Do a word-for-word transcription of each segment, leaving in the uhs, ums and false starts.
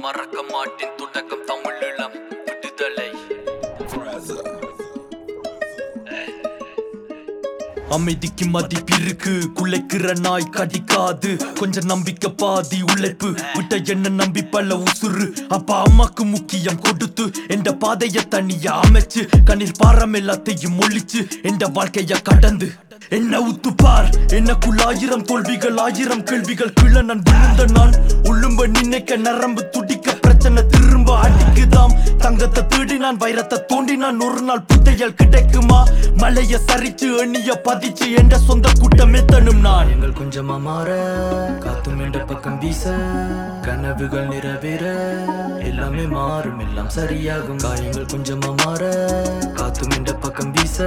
மறக்க மாட்டேன் தொடக்கம் தமிழீழம் விடுதலை. அமைதிக்கு மதிப்பிருக்கு, குலைக்கிற நாய் கடிக்காது. கொஞ்சம் நம்பிக்கை பாதி உழைப்பு, விட்ட என்ன நம்பி பல உசுறு. அப்பா அம்மாக்கு முக்கியம் கொடுத்து என்ற பாதைய தனியா அமைச்சு, கண்ணில் பாரம் எல்லாத்தையும் ஒழிச்சு என்ற வாழ்க்கைய கடந்து என்ன உத்துப்பார். எனக்குள் ஆயிரம் தோல்விகள், ஆயிரம் கேள்விகள். கீழ நான் விழுந்த நான் உள்ளும்ப நினைக்க நரம்பு துடிக்க, பிரச்சனை திரும்ப அடிக்குதாம். தங்கத்தை தேடி நான் வைரத்தை தோண்டி நான் ஒரு நாள் புதையல் கிடைக்குமா? மலைய சரிச்சு எண்ணிய பதிச்சு என்ற சொந்த கூட்டமே தனும் நான். எங்கள் கொஞ்சமா மாற காத்தும் என்ற பக்கம் வீச, கனவுகள் நிறைவேற எல்லாமே மாறும், எல்லாம் சரியாகும். காயங்கள் கொஞ்சமா மாற காத்தும் என்ற பக்கம் வீச,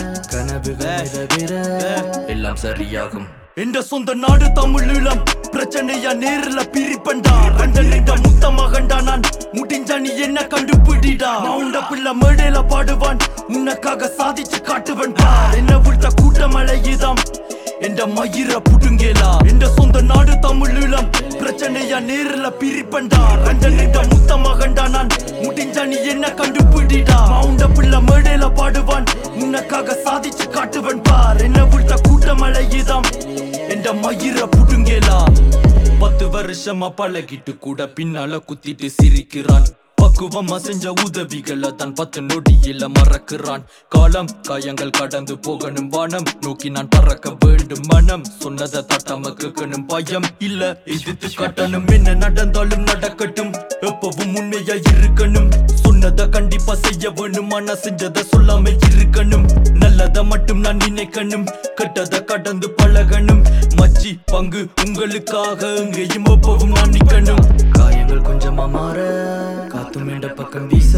கனவுகள் நிறைவேற எல்லாம் சரியாகும். என்ற சொந்த நாடு தமிழீழம், பிரச்சனையா நேரில பிரிப்பண்டா. ரெண்ட முத்த மகண்டா நான், முடிஞ்சா நீ என்ன கண்டுபிடிடா. மவுண்ட பிள்ளை மேடையில பாடுவான், உனக்காக சாதிச்சு காட்டுவன் பார். என்ன விட்ட கூட்டம் அழகிதாம் என்ற மயிர புடுங்கேலா. என்ற சொந்த நாடு தமிழீழம், பிரச்சனையா நேரில பிரிப்பண்டா. ரெண்ட முத்த மகண்டா நான், முடிஞ்சா நீ என்ன கண்டுபிடிடா. மவுண்ட பிள்ளை மேடையில பாடுவான், உனக்காக சாதிச்சு காட்டுவன் பார். என்ன விட்ட கூட்டம் அழகிதாம் என்ற மயிர புடுங்கேலா. பத்து வருஷமா பழகிட்டு கூட பின்னால குத்திட்டு சிரிக்கிறான். பக்குவமா செஞ்ச உதவிகளை தான் பத்து நொடியில மறக்கிறான். காலம் காயங்கள் கடந்து போகணும், வானம் நோக்கி நான் பறக்க வேண்டும். மனம் சொன்னதை தட்டாம கேட்கணும், பயம் இல்ல எதிர்த்து காட்டணும். என்ன நடந்தாலும் நடக்கட்டும், எப்பவும் உண்மையா இருக்கணும். சொன்னதை கண்டிப்பா செய்ய வேணும், ஆனா செஞ்சதை சொல்லாம இருக்கணும். நல்லதை மட்டும் நான் நினைக்கணும், கெட்டதை கடந்து பழகணும். மச்சி பங்கு உங்களுக்காக எங்கேயும் எப்பவும் நான் நிக்கணும். காயங்கள் கொஞ்சமா மாற காத்தும் என்ற பக்கம் வீச,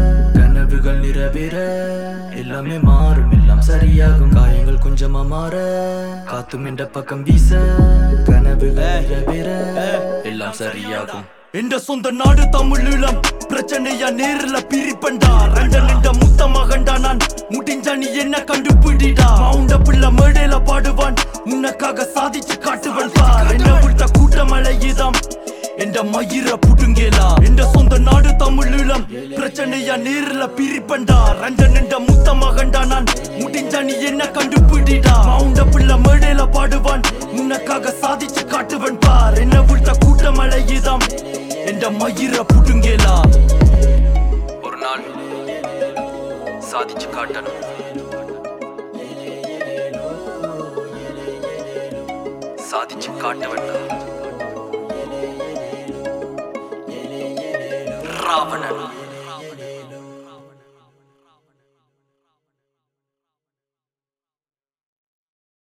கனவுகள் நிறைவேற எல்லாமே மாறும், எல்லாம் சரியாகும். காயங்கள் கொஞ்சமா மாற காத்தும் என்ற பக்கம் வீச, கனவுகள் நிறைவேற எல்லாம் சரியாகும். என்ற சொந்த நாடு தமிழீழம், பிரச்சனையா நேரில பிரிப்பண்டா. ரெண்ட முத்த மகண்டா நான், முடிஞ்சா நீ என்ன கண்டுபிடிடா. மவுண்ட பிள்ளை மேடையில பாடுவான், உனக்காக சாதிச்சு காட்டுவன் பார். என்ன விட்ட கூட்டம் அழகிதாம் என்ற மயிர புடுங்கேலா. என்ற சொந்த நாடு தமிழீழம், பிரச்சனையா நேரில பிரிப்பண்டா. ரெண்ட முத்த மகண்டா நான், முடிஞ்சா நீ என்ன கண்டுபிடிடா. மவுண்ட பிள்ளை மேடையில பாடுவான், உனக்காக சாதிச்சு காட்டுவன் பார். என்ன விட்ட கூட்டம் அழகிதாம் என்ற மயிர புடுங்கேலா. ஒரு நாள் சாதிச்சு காட்டணும், சாதிச்சு காட்டவன்டா. ராவணன்.